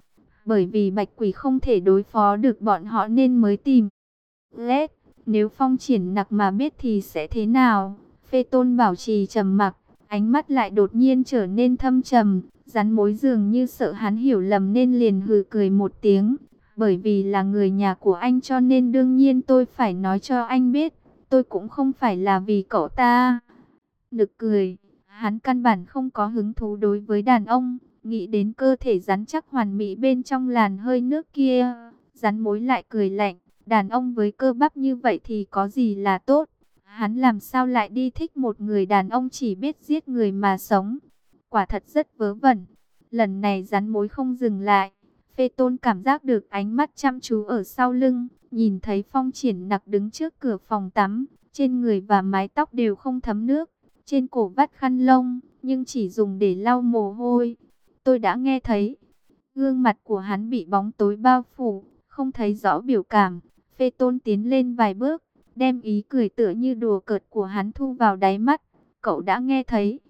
Bởi vì Bạch Quỷ không thể đối phó được bọn họ nên mới tìm Lết. Nếu Phong Triển Nặc mà biết thì sẽ thế nào? Phê Tôn bảo trì trầm mặc, ánh mắt lại đột nhiên trở nên thâm trầm. Rắn mối dường như sợ hắn hiểu lầm nên liền hừ cười một tiếng. Bởi vì là người nhà của anh cho nên đương nhiên tôi phải nói cho anh biết. Tôi cũng không phải là vì cậu ta. Nực cười, hắn căn bản không có hứng thú đối với đàn ông. Nghĩ đến cơ thể rắn chắc hoàn mỹ bên trong làn hơi nước kia, rắn mối lại cười lạnh. Đàn ông với cơ bắp như vậy thì có gì là tốt? Hắn làm sao lại đi thích một người đàn ông chỉ biết giết người mà sống? Quả thật rất vớ vẩn. Lần này rắn mối không dừng lại. Phê Tôn cảm giác được ánh mắt chăm chú ở sau lưng. Nhìn thấy Phong Triển Nặc đứng trước cửa phòng tắm. Trên người và mái tóc đều không thấm nước. Trên cổ vắt khăn lông, nhưng chỉ dùng để lau mồ hôi. Tôi đã nghe thấy. Gương mặt của hắn bị bóng tối bao phủ, không thấy rõ biểu cảm. Phê Tôn tiến lên vài bước, đem ý cười tựa như đùa cợt của hắn thu vào đáy mắt. Cậu đã nghe thấy.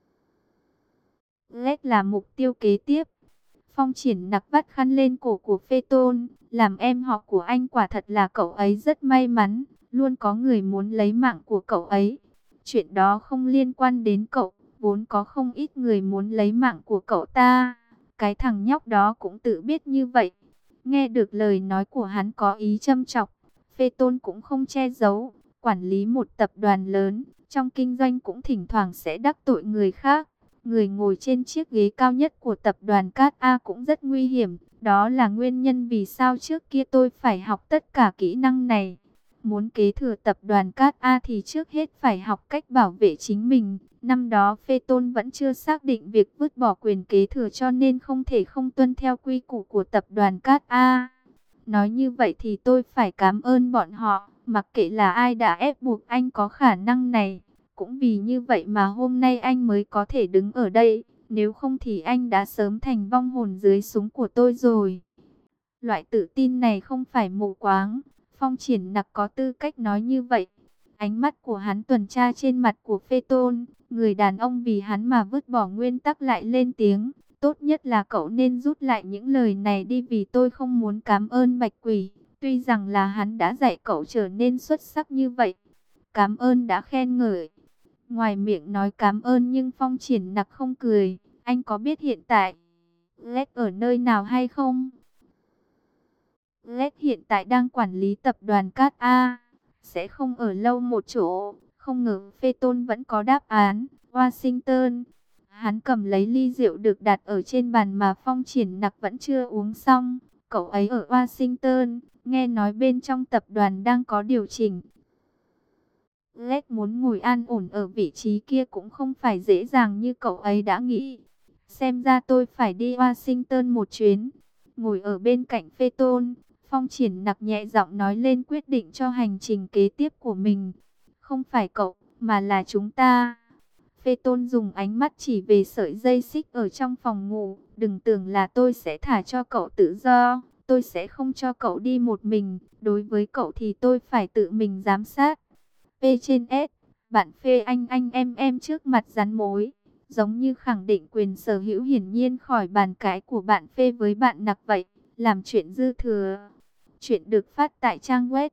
Lết là mục tiêu kế tiếp. Phong Triển Nặc vắt khăn lên cổ của Phê Tôn. Làm em họ của anh quả thật là cậu ấy rất may mắn. Luôn có người muốn lấy mạng của cậu ấy. Chuyện đó không liên quan đến cậu. Vốn có không ít người muốn lấy mạng của cậu ta. Cái thằng nhóc đó cũng tự biết như vậy. Nghe được lời nói của hắn có ý châm chọc. Phê Tôn cũng không che giấu. Quản lý một tập đoàn lớn. Trong kinh doanh cũng thỉnh thoảng sẽ đắc tội người khác. Người ngồi trên chiếc ghế cao nhất của tập đoàn Cát A cũng rất nguy hiểm. Đó là nguyên nhân vì sao trước kia tôi phải học tất cả kỹ năng này. Muốn kế thừa tập đoàn Cát A thì trước hết phải học cách bảo vệ chính mình. Năm đó Phê Tôn vẫn chưa xác định việc vứt bỏ quyền kế thừa cho nên không thể không tuân theo quy củ của tập đoàn Cát A. Nói như vậy thì tôi phải cảm ơn bọn họ, mặc kệ là ai đã ép buộc anh có khả năng này. Cũng vì như vậy mà hôm nay anh mới có thể đứng ở đây, nếu không thì anh đã sớm thành vong hồn dưới súng của tôi rồi. Loại tự tin này không phải mù quáng, Phong Triển Nặc có tư cách nói như vậy. Ánh mắt của hắn tuần tra trên mặt của Phê Tôn, người đàn ông vì hắn mà vứt bỏ nguyên tắc lại lên tiếng. Tốt nhất là cậu nên rút lại những lời này đi vì tôi không muốn cảm ơn Bạch Quỷ. Tuy rằng là hắn đã dạy cậu trở nên xuất sắc như vậy. Cảm ơn đã khen ngợi. Ngoài miệng nói cảm ơn nhưng Phong Triển Nặc không cười. Anh có biết hiện tại Lết ở nơi nào hay không? Lết hiện tại đang quản lý tập đoàn Cát A. Sẽ không ở lâu một chỗ. Không ngờ Phê Tôn vẫn có đáp án. Washington. Hắn cầm lấy ly rượu được đặt ở trên bàn mà Phong Triển Nặc vẫn chưa uống xong. Cậu ấy ở Washington. Nghe nói bên trong tập đoàn đang có điều chỉnh. Lết muốn ngồi an ổn ở vị trí kia cũng không phải dễ dàng như cậu ấy đã nghĩ. Xem ra tôi phải đi Washington một chuyến. Ngồi ở bên cạnh Phê Tôn, Phong Triển Nặc nhẹ giọng nói lên quyết định cho hành trình kế tiếp của mình. Không phải cậu, mà là chúng ta. Phê Tôn dùng ánh mắt chỉ về sợi dây xích ở trong phòng ngủ. Đừng tưởng là tôi sẽ thả cho cậu tự do. Tôi sẽ không cho cậu đi một mình. Đối với cậu thì tôi phải tự mình giám sát. P trên S, bạn phê anh em trước mặt rắn mối. Giống như khẳng định quyền sở hữu hiển nhiên khỏi bàn cái của bạn phê với bạn Nặc vậy. Làm chuyện dư thừa. Chuyện được phát tại trang web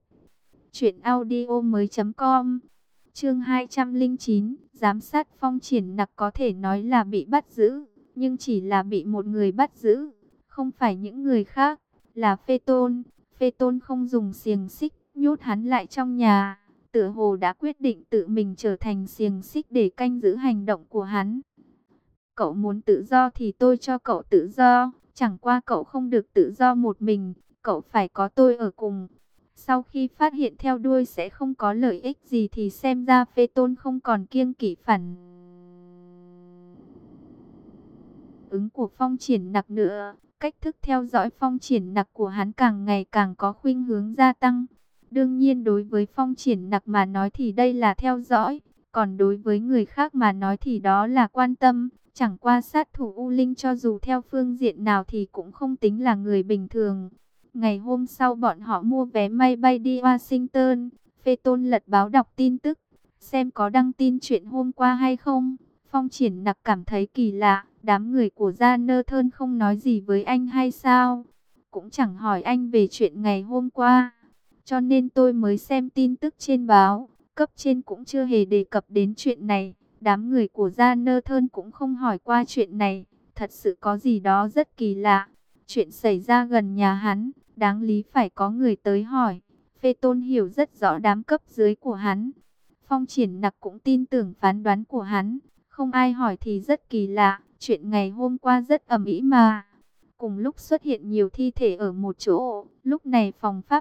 truyệnaudiomoi.com. Chương 209, giám sát Phong Triển Nặc có thể nói là bị bắt giữ, nhưng chỉ là bị một người bắt giữ, không phải những người khác, là Phê Tôn. Phê Tôn không dùng xiềng xích nhốt hắn lại trong nhà, tựa hồ đã quyết định tự mình trở thành xiềng xích để canh giữ hành động của hắn. Cậu muốn tự do thì tôi cho cậu tự do, chẳng qua cậu không được tự do một mình, cậu phải có tôi ở cùng. Sau khi phát hiện theo đuôi sẽ không có lợi ích gì thì xem ra Phê Tôn không còn kiêng kỵ phản ứng của Phong Triển Nặc nữa. Cách thức theo dõi Phong Triển Nặc của hắn càng ngày càng có khuynh hướng gia tăng. Đương nhiên đối với Phong Triển Nặc mà nói thì đây là theo dõi, còn đối với người khác mà nói thì đó là quan tâm. Chẳng qua sát thủ U Linh cho dù theo phương diện nào thì cũng không tính là người bình thường. Ngày hôm sau bọn họ mua vé máy bay đi Washington. Phê Tôn lật báo đọc tin tức, xem có đăng tin chuyện hôm qua hay không. Phong Triển Nặc cảm thấy kỳ lạ, đám người của Gia Nơ Thơn không nói gì với anh hay sao? cũng chẳng hỏi anh về chuyện ngày hôm qua. Cho nên tôi mới xem tin tức trên báo, cấp trên cũng chưa hề đề cập đến chuyện này. Đám người của Gia Nơ Thơn cũng không hỏi qua chuyện này. Thật sự có gì đó rất kỳ lạ. Chuyện xảy ra gần nhà hắn, đáng lý phải có người tới hỏi. Phê Tôn hiểu rất rõ đám cấp dưới của hắn. Phong Triển Nặc cũng tin tưởng phán đoán của hắn. Không ai hỏi thì rất kỳ lạ. Chuyện ngày hôm qua rất ầm ĩ mà. Cùng lúc xuất hiện nhiều thi thể ở một chỗ. Lúc này phòng pháp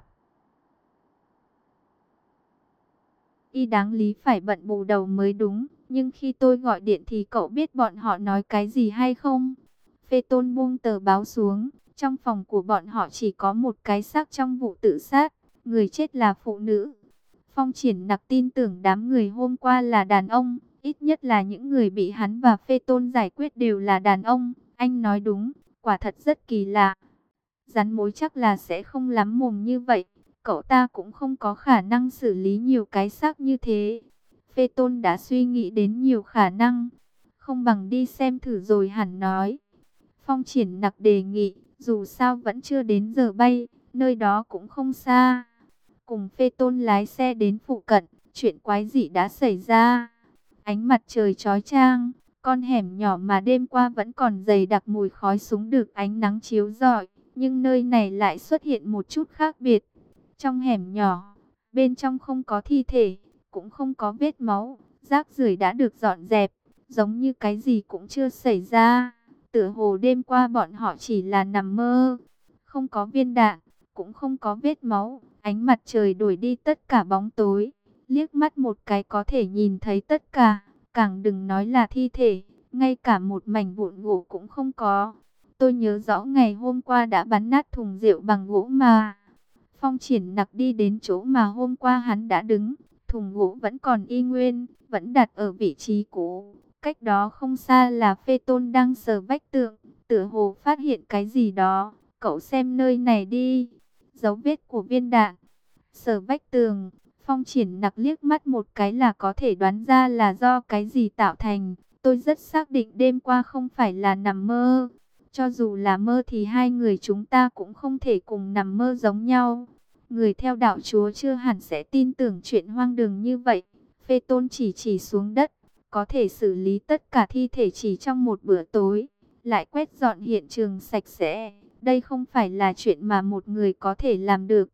y đáng lý phải bận bù đầu mới đúng. Nhưng khi tôi gọi điện thì cậu biết bọn họ nói cái gì hay không? Phê Tôn buông tờ báo xuống. Trong phòng của bọn họ chỉ có một cái xác trong vụ tự sát. Người chết là phụ nữ. Phong Triển Nặc tin tưởng đám người hôm qua là đàn ông. Ít nhất là những người bị hắn và Phê Tôn giải quyết đều là đàn ông. Anh nói đúng, quả thật rất kỳ lạ. Rắn mối chắc là sẽ không lắm mồm như vậy. Cậu ta cũng không có khả năng xử lý nhiều cái xác như thế. Phê Tôn đã suy nghĩ đến nhiều khả năng. Không bằng đi xem thử rồi hẳn nói. Phong Triển Nặc đề nghị, dù sao vẫn chưa đến giờ bay, nơi đó cũng không xa. Cùng Phê Tôn lái xe đến phụ cận, chuyện quái dị đã xảy ra. Ánh mặt trời chói chang, con hẻm nhỏ mà đêm qua vẫn còn dày đặc mùi khói súng được ánh nắng chiếu rọi. Nhưng nơi này lại xuất hiện một chút khác biệt. Trong hẻm nhỏ, bên trong không có thi thể, cũng không có vết máu, rác rưởi đã được dọn dẹp, giống như cái gì cũng chưa xảy ra. Tựa hồ đêm qua bọn họ chỉ là nằm mơ, không có viên đạn, cũng không có vết máu, ánh mặt trời đuổi đi tất cả bóng tối. Liếc mắt một cái có thể nhìn thấy tất cả, càng đừng nói là thi thể, ngay cả một mảnh vụn gỗ cũng không có. Tôi nhớ rõ ngày hôm qua đã bắn nát thùng rượu bằng gỗ mà. Phong Triển Nặc đi đến chỗ mà hôm qua hắn đã đứng. Thùng gỗ vẫn còn y nguyên, vẫn đặt ở vị trí cũ. Cách đó không xa là Phê Tôn đang sờ vách tượng, tựa hồ phát hiện cái gì đó. Cậu xem nơi này đi. Dấu vết của viên đạn. Sờ vách tường, Phong Triển Nặc liếc mắt một cái là có thể đoán ra là do cái gì tạo thành. Tôi rất xác định đêm qua không phải là nằm mơ. Cho dù là mơ thì hai người chúng ta cũng không thể cùng nằm mơ giống nhau. Người theo đạo Chúa chưa hẳn sẽ tin tưởng chuyện hoang đường như vậy. Phê Tôn chỉ xuống đất, có thể xử lý tất cả thi thể chỉ trong một bữa tối, lại quét dọn hiện trường sạch sẽ. Đây không phải là chuyện mà một người có thể làm được.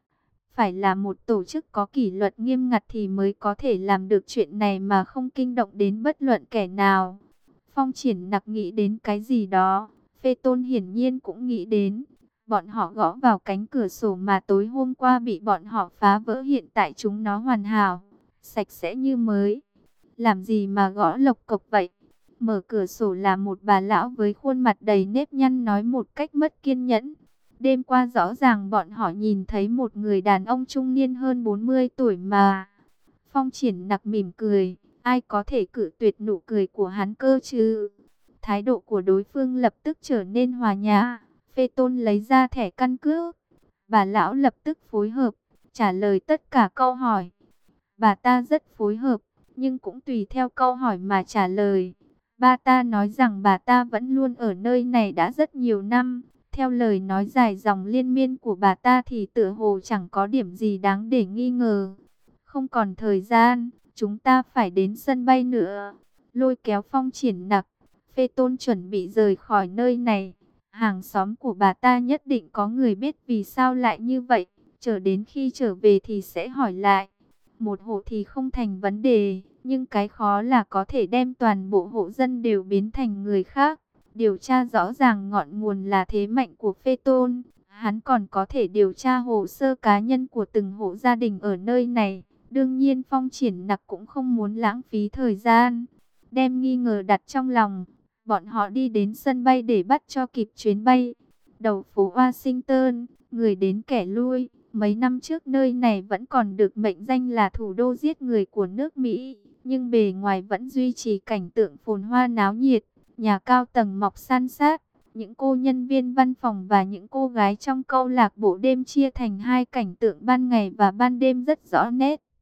Phải là một tổ chức có kỷ luật nghiêm ngặt thì mới có thể làm được chuyện này mà không kinh động đến bất luận kẻ nào. Phong Triển Nặc nghĩ đến cái gì đó, Phê Tôn hiển nhiên cũng nghĩ đến. Bọn họ gõ vào cánh cửa sổ mà tối hôm qua bị bọn họ phá vỡ, hiện tại chúng nó hoàn hảo, sạch sẽ như mới. Làm gì mà gõ lộc cộc vậy? Mở cửa sổ là một bà lão với khuôn mặt đầy nếp nhăn nói một cách mất kiên nhẫn. Đêm qua rõ ràng bọn họ nhìn thấy một người đàn ông trung niên hơn 40 tuổi mà. Phong Triển Nặc mỉm cười, ai có thể cự tuyệt nụ cười của hắn cơ chứ? Thái độ của đối phương lập tức trở nên hòa nhã. Phê Tôn lấy ra thẻ căn cước. Bà lão lập tức phối hợp, trả lời tất cả câu hỏi. Bà ta rất phối hợp, nhưng cũng tùy theo câu hỏi mà trả lời. Bà ta nói rằng bà ta vẫn luôn ở nơi này đã rất nhiều năm. Theo lời nói dài dòng liên miên của bà ta thì tựa hồ chẳng có điểm gì đáng để nghi ngờ. Không còn thời gian, chúng ta phải đến sân bay nữa. Lôi kéo Phong Triển Nặc, Phê Tôn chuẩn bị rời khỏi nơi này. Hàng xóm của bà ta nhất định có người biết vì sao lại như vậy. Chờ đến khi trở về thì sẽ hỏi lại. Một hộ thì không thành vấn đề, nhưng cái khó là có thể đem toàn bộ hộ dân đều biến thành người khác. Điều tra rõ ràng ngọn nguồn là thế mạnh của Phê Tôn. Hắn còn có thể điều tra hồ sơ cá nhân của từng hộ gia đình ở nơi này. Đương nhiên Phong Triển Nặc cũng không muốn lãng phí thời gian. Đem nghi ngờ đặt trong lòng, bọn họ đi đến sân bay để bắt cho kịp chuyến bay. Đầu phố Washington, người đến kẻ lui. Mấy năm trước nơi này vẫn còn được mệnh danh là thủ đô giết người của nước Mỹ. Nhưng bề ngoài vẫn duy trì cảnh tượng phồn hoa náo nhiệt. Nhà cao tầng mọc san sát. Những cô nhân viên văn phòng và những cô gái trong câu lạc bộ đêm chia thành hai cảnh tượng ban ngày và ban đêm rất rõ nét.